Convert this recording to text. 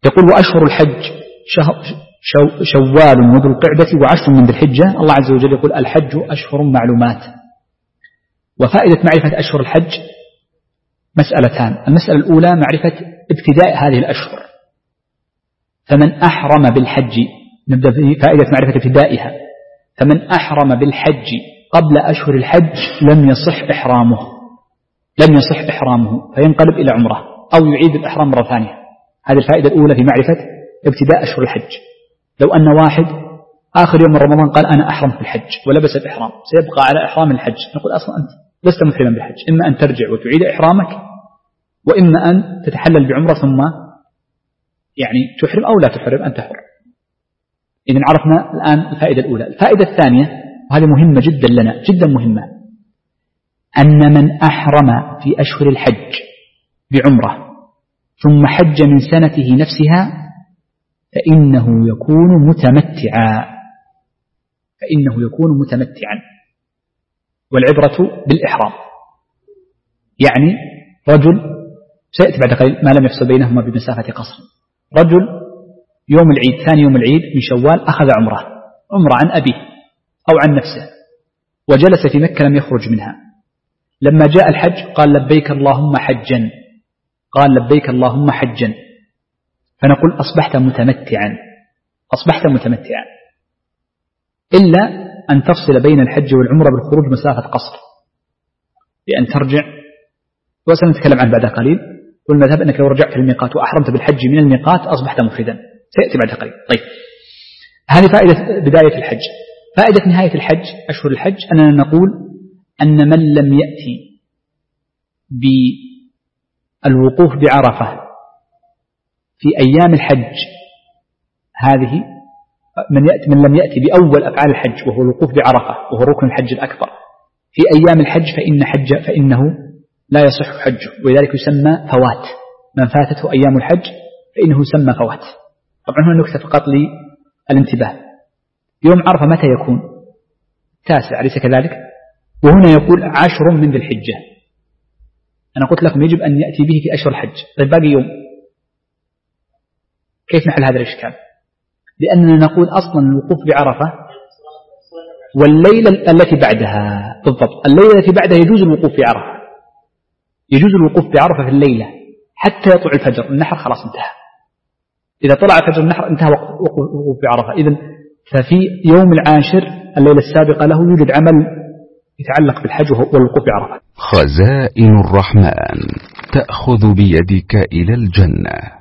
يقول وأشهر الحج شوال وذو القعدة و10 من ذي الحجة. الله عز وجل يقول الحج أشهر معلومات. وفائدة معرفة أشهر الحج مسألتان. المسألة الأولى معرفة ابتداء هذه الأشهر، فمن أحرم بالحج، نبدأ بفائدة معرفة ابتدائها، فمن أحرم بالحج قبل أشهر الحج لم يصح إحرامه فينقلب إلى عمره أو يعيد الإحرام مرة ثانية. هذه الفائدة الأولى في معرفة ابتداء أشهر الحج. لو أن واحد آخر يوم من رمضان قال أنا أحرم في الحج ولبس الإحرام سيبقى على إحرام الحج، نقول أصلا أنت لست محرما بالحج، إما أن ترجع وتعيد إحرامك، وإما أن تتحلل بعمرة ثم يعني تحرم أو لا تحرم، أنت حر. إذن عرفنا الآن الفائدة الأولى. الفائدة الثانية وهذه مهمة جدا لنا، جدا مهمة، أن من أحرم في أشهر الحج بعمرة ثم حج من سنته نفسها فإنه يكون متمتعا، والعبرة بالإحرام. يعني رجل سيأتي بعد قليل ما لم يفصل بينهما بمسافة قصر، رجل يوم العيد ثاني يوم العيد من شوال أخذ عمرة عن أبيه أو عن نفسه وجلس في مكة لم يخرج منها، لما جاء الحج قال لبيك اللهم حجا، فنقول أصبحت متمتعا إلا أن تفصل بين الحج والعمرة بالخروج مسافة قصر، لأن ترجع وسنتكلم عنه بعد قليل. والمذهب أنك لو رجعت للميقات وأحرمت بالحج من الميقات أصبحت مفردا، سيأتي بعد قليل. طيب، هذه فائدة بداية الحج. فائدة نهاية الحج أشهر الحج أننا نقول أن من لم يأتي بالوقوف بعرفة في أيام الحج هذه، من لم يأتي بأول أفعال الحج وهو الوقوف بعرفة وهو ركن الحج الأكبر في أيام الحج فإنه لا يصح حجه، ولذلك يسمى فوات. من فاتته أيام الحج فإنه يسمى فوات. طبعا هنا نكتة فقط للانتباه، يوم عرفة متى يكون؟ 9 أليس كذلك؟ وهنا يقول 10 من ذي الحجة. أنا قلت لكم يجب أن يأتي به في أشهر الحج. طيب باقي يوم، كيف نحل هذا الإشكال؟ لأننا نقول أصلا الوقوف بعرفة والليلة التي بعدها بالضبط، الليلة التي بعدها يجوز الوقوف بعرفة، يجوز الوقوف بعرفة في الليلة حتى يطلع الفجر، النحر خلاص انتهى. إذا طلع الفجر النحر انتهى وقوف بعرفة. إذن ففي يوم العاشر الليلة السابقة له يوجد عمل يتعلق بالحج والوقوف بعرفة. خزائن الرحمن تأخذ بيدك إلى الجنة.